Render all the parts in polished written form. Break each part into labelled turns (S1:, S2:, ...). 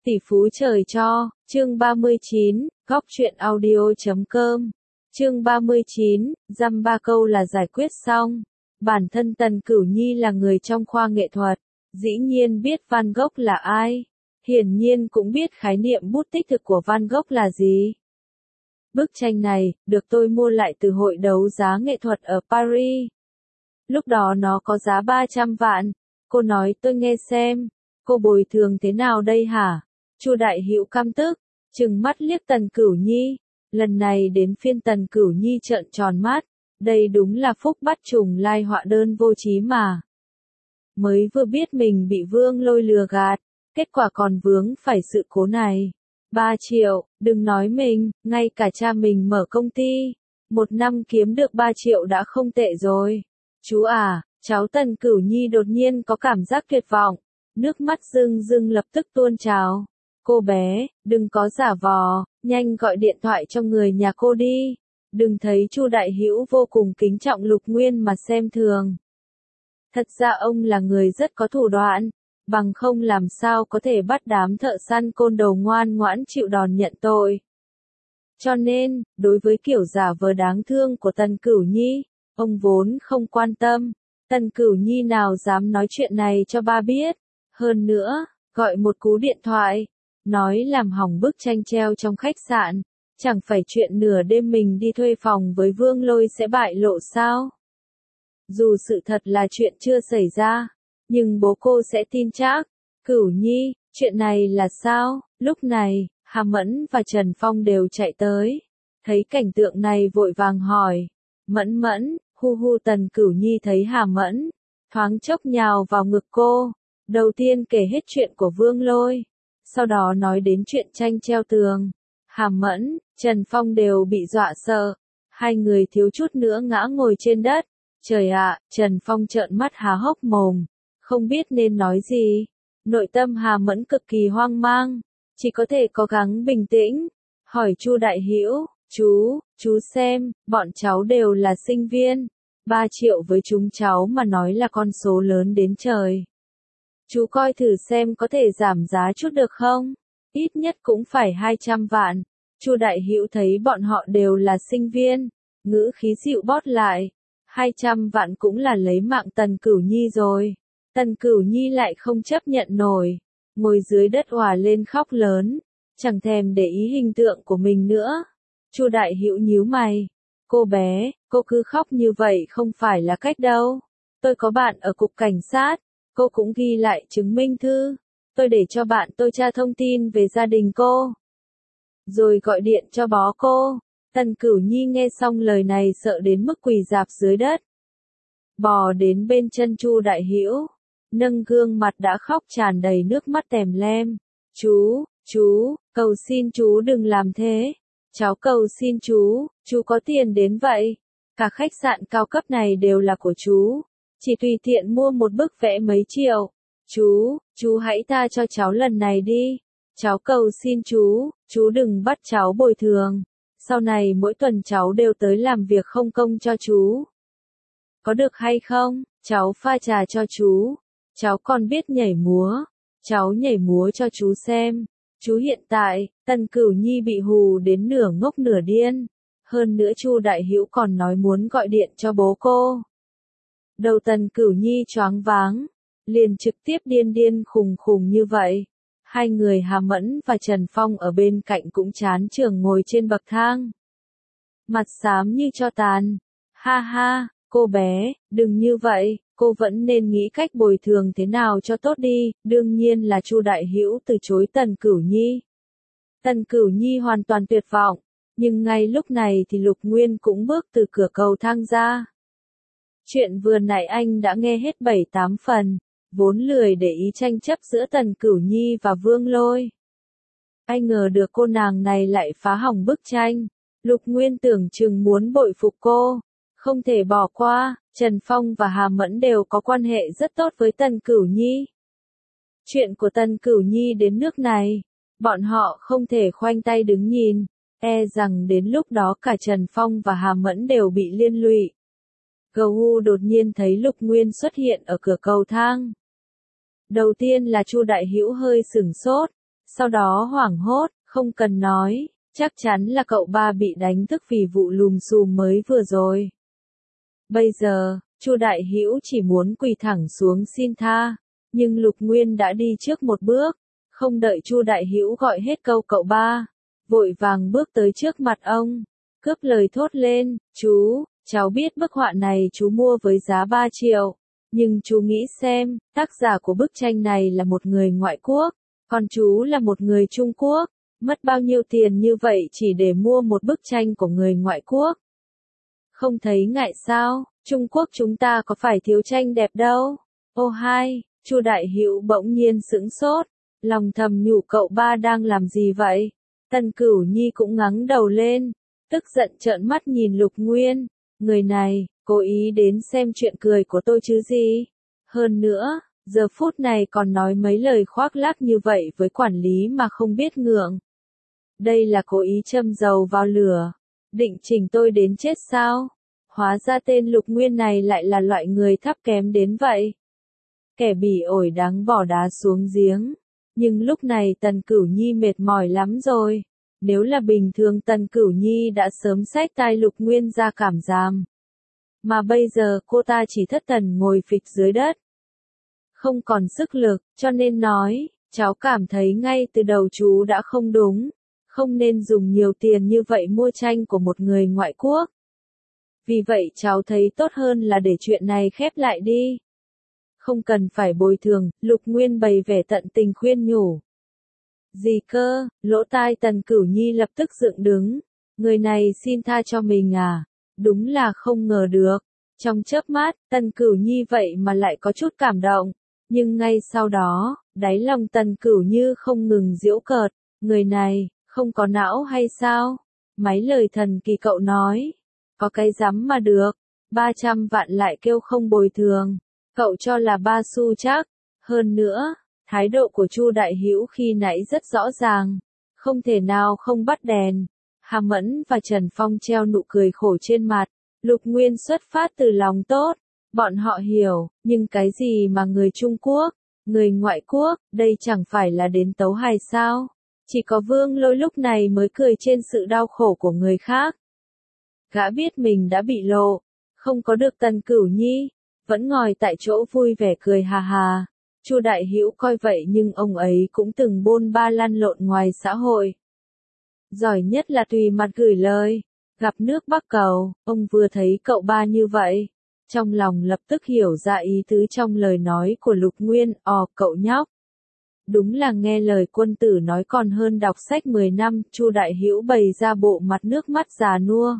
S1: Tỷ phú trời cho, chương 39, góc truyện audio.com. Chương 39, dăm ba câu là giải quyết xong. Bản thân Tần Cửu Nhi là người trong khoa nghệ thuật, dĩ nhiên biết Van Gogh là ai. Hiển nhiên cũng biết khái niệm bút tích thực của Van Gogh là gì. Bức tranh này, được tôi mua lại từ hội đấu giá nghệ thuật ở Paris. Lúc đó nó có giá 300 vạn. Cô nói tôi nghe xem, cô bồi thường thế nào đây hả? Chu Đại Hữu căm tức, trừng mắt liếc Tần Cửu Nhi. Lần này đến phiên Tần Cửu Nhi trợn tròn mắt, đây đúng là phúc bắt trùng lai họa đơn vô chí mà. Mới vừa biết mình bị Vương Lôi lừa gạt, kết quả còn vướng phải sự cố này. 3 triệu, đừng nói mình, ngay cả cha mình mở công ty, một năm kiếm được 3 triệu đã không tệ rồi. Chú à, cháu Tần Cửu Nhi đột nhiên có cảm giác tuyệt vọng, nước mắt rưng rưng lập tức tuôn trào. Cô bé, đừng có giả vò, nhanh gọi điện thoại cho người nhà cô đi. Đừng thấy Chu Đại Hữu vô cùng kính trọng Lục Nguyên mà xem thường. Thật ra ông là người rất có thủ đoạn, bằng không làm sao có thể bắt đám thợ săn côn đồ ngoan ngoãn chịu đòn nhận tội. Cho nên, đối với kiểu giả vờ đáng thương của Tần Cửu Nhi, ông vốn không quan tâm. Tần Cửu Nhi nào dám nói chuyện này cho ba biết. Hơn nữa, gọi một cú điện thoại, nói làm hỏng bức tranh treo trong khách sạn, chẳng phải chuyện nửa đêm mình đi thuê phòng với Vương Lôi sẽ bại lộ sao? Dù sự thật là chuyện chưa xảy ra, nhưng bố cô sẽ tin chắc. Cửu Nhi, chuyện này là sao? Lúc này, Hà Mẫn và Trần Phong đều chạy tới, thấy cảnh tượng này vội vàng hỏi. Mẫn Mẫn, hu hu. Tần Cửu Nhi thấy Hà Mẫn, thoáng chốc nhào vào ngực cô, đầu tiên kể hết chuyện của Vương Lôi. Sau đó nói đến chuyện tranh treo tường. Hà Mẫn, Trần Phong đều bị dọa sợ. Hai người thiếu chút nữa ngã ngồi trên đất. Trời ạ, Trần Phong trợn mắt há hốc mồm, không biết nên nói gì. Nội tâm Hà Mẫn cực kỳ hoang mang, chỉ có thể cố gắng bình tĩnh. Hỏi Chu Đại Hữu, chú xem, bọn cháu đều là sinh viên. 3 triệu với chúng cháu mà nói là con số lớn đến trời. Chú coi thử xem có thể giảm giá chút được không? Ít nhất cũng phải 200 vạn. Chu Đại Hữu thấy bọn họ đều là sinh viên, ngữ khí dịu bót lại. 200 vạn cũng là lấy mạng Tần Cửu Nhi rồi. Tần Cửu Nhi lại không chấp nhận nổi, ngồi dưới đất òa lên khóc lớn, chẳng thèm để ý hình tượng của mình nữa. Chu Đại Hữu nhíu mày. Cô bé, cô cứ khóc như vậy không phải là cách đâu. Tôi có bạn ở cục cảnh sát. Cô cũng ghi lại chứng minh thư. Tôi để cho bạn tôi tra thông tin về gia đình cô, rồi gọi điện cho bố cô. Tần Cửu Nhi nghe xong lời này sợ đến mức quỳ rạp dưới đất, bò đến bên chân Chu Đại Hữu, nâng gương mặt đã khóc tràn đầy nước mắt tèm lem. Chú, cầu xin chú đừng làm thế. Cháu cầu xin chú có tiền đến vậy. Cả khách sạn cao cấp này đều là của chú. Chỉ tùy tiện mua một bức vẽ mấy triệu. Chú hãy tha cho cháu lần này đi. Cháu cầu xin chú đừng bắt cháu bồi thường. Sau này mỗi tuần cháu đều tới làm việc không công cho chú. Có được hay không? Cháu pha trà cho chú. Cháu còn biết nhảy múa. Cháu nhảy múa cho chú xem. Chú hiện tại, Tần Cửu Nhi bị hù đến nửa ngốc nửa điên. Hơn nữa Chu Đại Hữu còn nói muốn gọi điện cho bố cô. Đầu Tần Cửu Nhi choáng váng, liền trực tiếp điên khùng như vậy. Hai người Hà Mẫn và Trần Phong ở bên cạnh cũng chán chường ngồi trên bậc thang, mặt xám như tro tàn. Ha ha, cô bé, đừng như vậy, cô vẫn nên nghĩ cách bồi thường thế nào cho tốt đi. Đương nhiên là Chu Đại Hữu từ chối Tần Cửu Nhi. Tần Cửu Nhi hoàn toàn tuyệt vọng, nhưng ngay lúc này thì Lục Nguyên cũng bước từ cửa cầu thang ra. Chuyện vừa nãy anh đã nghe hết 7-8 phần, vốn lười để ý tranh chấp giữa Tần Cửu Nhi và Vương Lôi. Ai ngờ được cô nàng này lại phá hỏng bức tranh. Lục Nguyên tưởng chừng muốn bội phục cô, không thể bỏ qua. Trần Phong và Hà Mẫn đều có quan hệ rất tốt với Tần Cửu Nhi. Chuyện của Tần Cửu Nhi đến nước này, bọn họ không thể khoanh tay đứng nhìn, e rằng đến lúc đó cả Trần Phong và Hà Mẫn đều bị liên lụy. Gâu đột nhiên thấy Lục Nguyên xuất hiện ở cửa cầu thang. Đầu tiên là Chu Đại Hữu hơi sửng sốt, sau đó hoảng hốt, không cần nói, chắc chắn là cậu ba bị đánh thức vì vụ lùm xùm mới vừa rồi. Bây giờ, Chu Đại Hữu chỉ muốn quỳ thẳng xuống xin tha, nhưng Lục Nguyên đã đi trước một bước, không đợi Chu Đại Hữu gọi hết câu cậu ba, vội vàng bước tới trước mặt ông, cướp lời thốt lên, chú, cháu biết bức họa này chú mua với giá 3 triệu, nhưng chú nghĩ xem, tác giả của bức tranh này là một người ngoại quốc, còn chú là một người Trung Quốc, mất bao nhiêu tiền như vậy chỉ để mua một bức tranh của người ngoại quốc. Không thấy ngại sao, Trung Quốc chúng ta có phải thiếu tranh đẹp đâu. Ô hai, Chu Đại Hữu bỗng nhiên sững sốt, lòng thầm nhủ cậu ba đang làm gì vậy? Tần Cửu Nhi cũng ngẩng đầu lên, tức giận trợn mắt nhìn Lục Nguyên, người này, cố ý đến xem chuyện cười của tôi chứ gì? Hơn nữa, giờ phút này còn nói mấy lời khoác lác như vậy với quản lý mà không biết ngượng. Đây là cố ý châm dầu vào lửa, định chỉnh tôi đến chết sao? Hóa ra tên Lục Nguyên này lại là loại người thấp kém đến vậy. Kẻ bỉ ổi đáng bỏ đá xuống giếng. Nhưng lúc này Tần Cửu Nhi mệt mỏi lắm rồi. Nếu là bình thường Tần Cửu Nhi đã sớm xách tai Lục Nguyên ra cảm giam. Mà bây giờ cô ta chỉ thất thần ngồi phịch dưới đất. Không còn sức lực, cho nên nói, cháu cảm thấy ngay từ đầu chú đã không đúng. Không nên dùng nhiều tiền như vậy mua tranh của một người ngoại quốc. Vì vậy cháu thấy tốt hơn là để chuyện này khép lại đi. Không cần phải bồi thường, Lục Nguyên bày vẻ tận tình khuyên nhủ. Gì cơ, lỗ tai Tần Cửu Nhi lập tức dựng đứng. Người này xin tha cho mình à? Đúng là không ngờ được. Trong chớp mắt, Tần Cửu Nhi vậy mà lại có chút cảm động. Nhưng ngay sau đó, đáy lòng Tần Cửu Như không ngừng giễu cợt. Người này, không có não hay sao? Mấy lời thần kỳ cậu nói. Có cái dám mà được. 300 vạn lại kêu không bồi thường. Cậu cho là 3 xu chắc. Hơn nữa, thái độ của Chu Đại Hữu khi nãy rất rõ ràng. Không thể nào không bắt đèn. Hà Mẫn và Trần Phong treo nụ cười khổ trên mặt. Lục Nguyên xuất phát từ lòng tốt. Bọn họ hiểu, nhưng cái gì mà người Trung Quốc, người ngoại quốc, đây chẳng phải là đến tấu hài sao? Chỉ có Vương Lôi lúc này mới cười trên sự đau khổ của người khác. Gã biết mình đã bị lộ, không có được Tần Cửu Nhi, vẫn ngồi tại chỗ vui vẻ cười hà hà. Chu Đại Hữu coi vậy nhưng ông ấy cũng từng bôn ba lăn lộn ngoài xã hội. Giỏi nhất là tùy mặt gửi lời, gặp nước Bắc Cầu, ông vừa thấy cậu ba như vậy. Trong lòng lập tức hiểu ra ý tứ trong lời nói của Lục Nguyên, cậu nhóc. Đúng là nghe lời quân tử nói còn hơn đọc sách 10 năm, Chu Đại Hữu bày ra bộ mặt nước mắt già nua.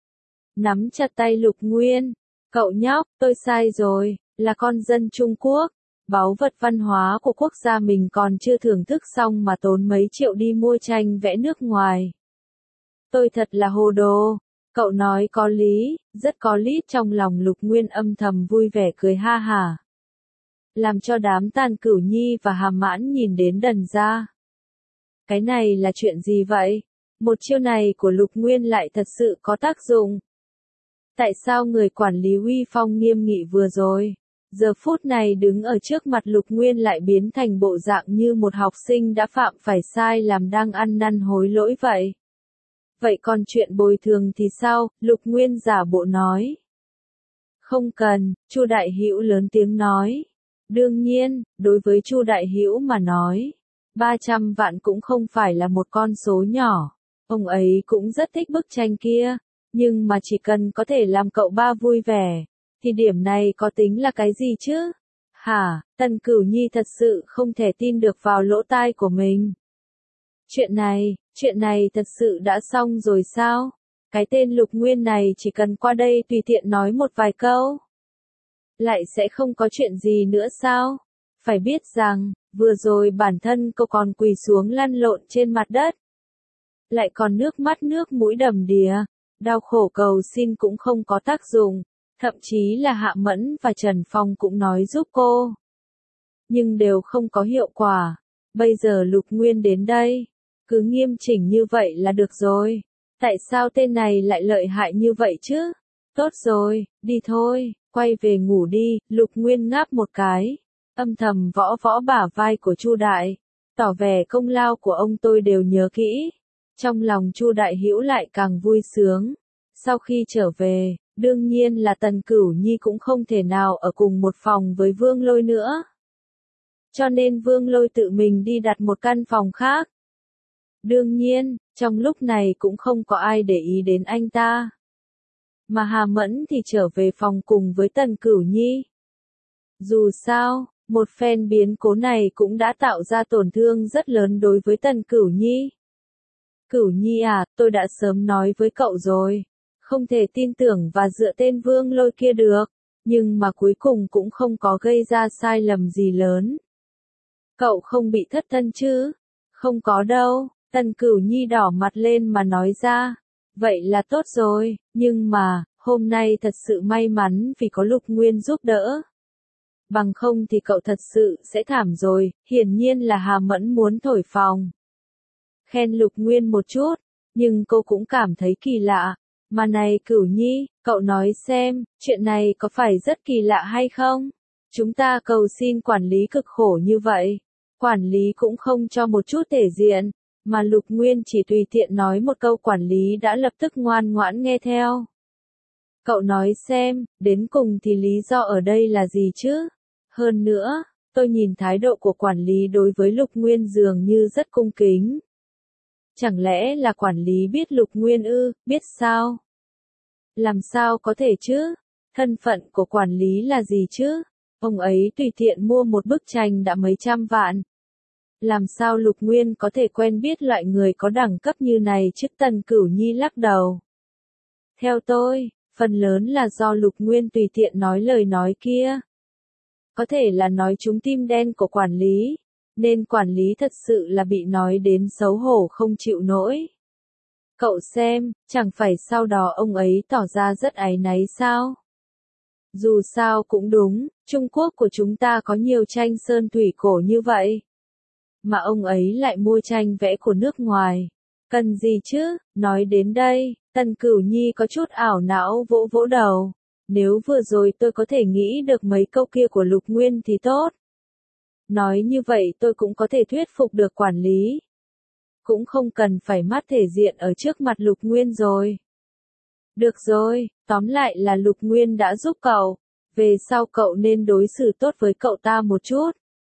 S1: Nắm chặt tay Lục Nguyên, cậu nhóc, tôi sai rồi, là con dân Trung Quốc. Báu vật văn hóa của quốc gia mình còn chưa thưởng thức xong mà tốn mấy triệu đi mua tranh vẽ nước ngoài. Tôi thật là hồ đồ. Cậu nói có lý, rất có lý. Trong lòng Lục Nguyên âm thầm vui vẻ cười ha hả. Làm cho đám Tàn Cửu Nhi và Hà Mãn nhìn đến đần ra. Cái này là chuyện gì vậy? Một chiêu này của Lục Nguyên lại thật sự có tác dụng. Tại sao người quản lý uy phong nghiêm nghị vừa rồi, giờ phút này đứng ở trước mặt Lục Nguyên lại biến thành bộ dạng như một học sinh đã phạm phải sai làm đang ăn năn hối lỗi vậy? Vậy còn chuyện bồi thường thì sao? Lục Nguyên giả bộ nói. Không cần, Chu Đại Hữu lớn tiếng nói. Đương nhiên, đối với Chu Đại Hữu mà nói, 300 vạn cũng không phải là một con số nhỏ. Ông ấy cũng rất thích bức tranh kia, nhưng mà chỉ cần có thể làm cậu ba vui vẻ, thì điểm này có tính là cái gì chứ? Hả, Tần Cửu Nhi thật sự không thể tin được vào lỗ tai của mình. Chuyện này thật sự đã xong rồi sao? Cái tên Lục Nguyên này chỉ cần qua đây tùy tiện nói một vài câu, lại sẽ không có chuyện gì nữa sao? Phải biết rằng, vừa rồi bản thân cậu còn quỳ xuống lăn lộn trên mặt đất. Lại còn nước mắt nước mũi đầm đìa, đau khổ cầu xin cũng không có tác dụng, thậm chí là Hạ Mẫn và Trần Phong cũng nói giúp cô. Nhưng đều không có hiệu quả. Bây giờ Lục Nguyên đến đây, cứ nghiêm chỉnh như vậy là được rồi. Tại sao tên này lại lợi hại như vậy chứ? Tốt rồi, đi thôi, quay về ngủ đi. Lục Nguyên ngáp một cái, âm thầm võ võ bả vai của Chu Đại. tỏ vẻ công lao của ông tôi đều nhớ kỹ. Trong lòng Chu Đại Hữu lại càng vui sướng. Sau khi trở về, đương nhiên là Tần Cửu Nhi cũng không thể nào ở cùng một phòng với Vương Lôi nữa. Cho nên Vương Lôi tự mình đi đặt một căn phòng khác. Đương nhiên, trong lúc này cũng không có ai để ý đến anh ta. Mà Hà Mẫn thì trở về phòng cùng với Tần Cửu Nhi. Dù sao, một phen biến cố này cũng đã tạo ra tổn thương rất lớn đối với Tần Cửu Nhi. Cửu Nhi à, tôi đã sớm nói với cậu rồi. Không thể tin tưởng và dựa tên Vương Lôi kia được. Nhưng mà cuối cùng cũng không có gây ra sai lầm gì lớn. Cậu không bị thất thân chứ? Không có đâu, Tần Cửu Nhi đỏ mặt lên mà nói ra. Vậy là tốt rồi, nhưng mà, hôm nay thật sự may mắn vì có Lục Nguyên giúp đỡ. Bằng không thì cậu thật sự sẽ thảm rồi, hiển nhiên là Hà Mẫn muốn thổi phồng. Khen Lục Nguyên một chút, nhưng cô cũng cảm thấy kỳ lạ. Mà này Cửu Nhi, cậu nói xem, chuyện này có phải rất kỳ lạ hay không? Chúng ta cầu xin quản lý cực khổ như vậy. Quản lý cũng không cho một chút thể diện, mà Lục Nguyên chỉ tùy tiện nói một câu quản lý đã lập tức ngoan ngoãn nghe theo. Cậu nói xem, đến cùng thì lý do ở đây là gì chứ? Hơn nữa, tôi nhìn thái độ của quản lý đối với Lục Nguyên dường như rất cung kính. Chẳng lẽ là quản lý biết Lục Nguyên ư, biết sao? Làm sao có thể chứ? Thân phận của quản lý là gì chứ? Ông ấy tùy tiện mua một bức tranh đã mấy trăm vạn. Làm sao Lục Nguyên có thể quen biết loại người có đẳng cấp như này chứ? Tần Cửu Nhi lắc đầu. Theo tôi, phần lớn là do Lục Nguyên tùy tiện nói lời nói kia. Có thể là nói trúng tim đen của quản lý, nên quản lý thật sự là bị nói đến xấu hổ không chịu nổi. Cậu xem, chẳng phải sau đó ông ấy tỏ ra rất áy náy sao? Dù sao cũng đúng, Trung Quốc của chúng ta có nhiều tranh sơn thủy cổ như vậy. Mà ông ấy lại mua tranh vẽ của nước ngoài. Cần gì chứ? Nói đến đây, Tần Cửu Nhi có chút ảo não vỗ vỗ đầu. Nếu vừa rồi tôi có thể nghĩ được mấy câu kia của Lục Nguyên thì tốt. Nói như vậy tôi cũng có thể thuyết phục được quản lý. Cũng không cần phải mất thể diện ở trước mặt Lục Nguyên rồi. Được rồi, tóm lại là Lục Nguyên đã giúp cậu. Về sau cậu nên đối xử tốt với cậu ta một chút.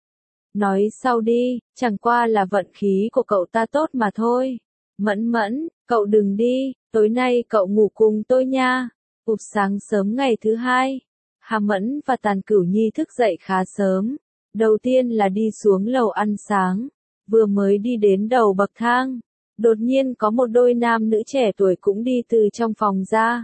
S1: Nói sau đi, chẳng qua là vận khí của cậu ta tốt mà thôi. Mẫn Mẫn, cậu đừng đi, tối nay cậu ngủ cùng tôi nha. Ụp sáng sớm ngày thứ hai, Hà Mẫn và Tần Cửu Nhi thức dậy khá sớm. Đầu tiên là đi xuống lầu ăn sáng. Vừa mới đi đến đầu bậc thang, đột nhiên có một đôi nam nữ trẻ tuổi cũng đi từ trong phòng ra.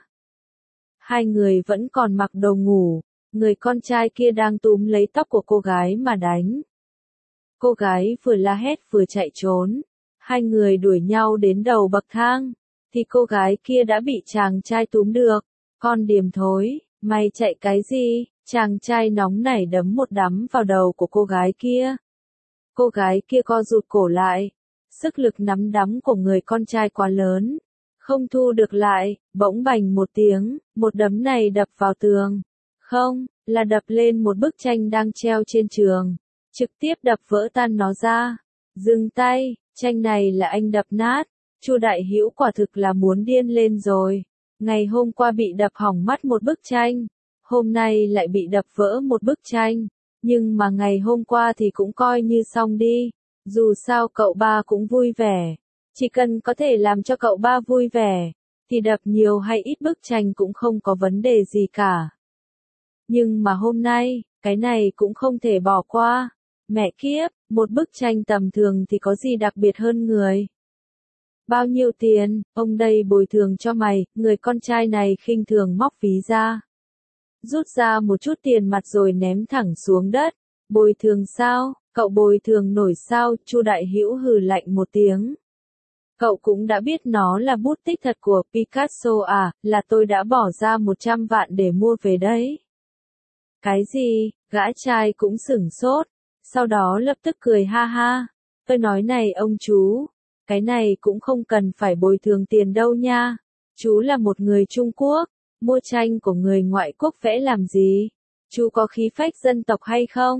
S1: Hai người vẫn còn mặc đồ ngủ, người con trai kia đang túm lấy tóc của cô gái mà đánh. Cô gái vừa la hét vừa chạy trốn. Hai người đuổi nhau đến đầu bậc thang, thì cô gái kia đã bị chàng trai túm được. Con điềm thối, mày chạy cái gì? Chàng trai nóng nảy đấm một đấm vào đầu của cô gái kia. Cô gái kia co rụt cổ lại. Sức lực nắm đấm của người con trai quá lớn. Không thu được lại, bỗng bành một tiếng, một đấm này đập vào tường. Không, là đập lên một bức tranh đang treo trên trường. Trực tiếp đập vỡ tan nó ra. Dừng tay, tranh này là anh đập nát. Chu Đại Hữu quả thực là muốn điên lên rồi. Ngày hôm qua bị đập hỏng mắt một bức tranh. Hôm nay lại bị đập vỡ một bức tranh. Nhưng mà ngày hôm qua thì cũng coi như xong đi. Dù sao cậu ba cũng vui vẻ. Chỉ cần có thể làm cho cậu ba vui vẻ, thì đập nhiều hay ít bức tranh cũng không có vấn đề gì cả. Nhưng mà hôm nay, cái này cũng không thể bỏ qua. Mẹ kiếp, một bức tranh tầm thường thì có gì đặc biệt hơn người. Bao nhiêu tiền, ông đây bồi thường cho mày, người con trai này khinh thường móc ví ra. Rút ra một chút tiền mặt rồi ném thẳng xuống đất. Bồi thường sao, cậu bồi thường nổi sao? Chu Đại Hữu hừ lạnh một tiếng. Cậu cũng đã biết nó là bút tích thật của Picasso à, là tôi đã bỏ ra 100 vạn để mua về đấy. Cái gì? Gã trai cũng sửng sốt, sau đó lập tức cười ha ha. Tôi nói này ông chú, cái này cũng không cần phải bồi thường tiền đâu nha. Chú là một người Trung Quốc, mua tranh của người ngoại quốc vẽ làm gì? Chú có khí phách dân tộc hay không?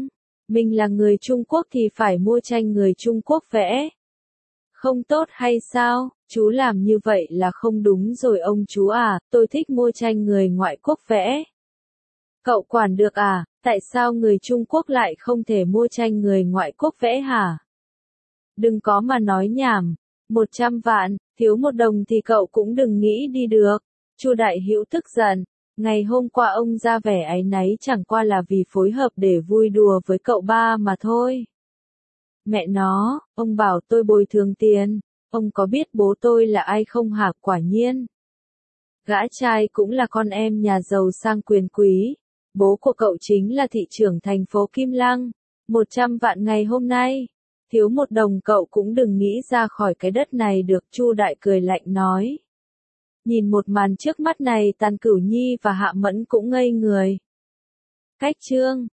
S1: Mình là người Trung Quốc thì phải mua tranh người Trung Quốc vẽ. Không tốt hay sao? Chú làm như vậy là không đúng rồi ông chú à, tôi thích mua tranh người ngoại quốc vẽ. Cậu quản được à, tại sao người Trung Quốc lại không thể mua tranh người ngoại quốc vẽ hả? Đừng có mà nói nhảm, 100 vạn, thiếu 1 đồng thì cậu cũng đừng nghĩ đi được. Chu Đại Hữu tức giận, ngày hôm qua ông ra vẻ áy náy chẳng qua là vì phối hợp để vui đùa với cậu ba mà thôi. Mẹ nó, ông bảo tôi bồi thường tiền, ông có biết bố tôi là ai không hả? Quả nhiên. Gã trai cũng là con em nhà giàu sang quyền quý. Bố của cậu chính là thị trưởng thành phố Kim Lăng. 100 vạn ngày hôm nay. Thiếu 1 đồng cậu cũng đừng nghĩ ra khỏi cái đất này được. Chu Đại cười lạnh nói. Nhìn một màn trước mắt này Tàn Cửu Nhi và Hạ Mẫn cũng ngây người. Cách chương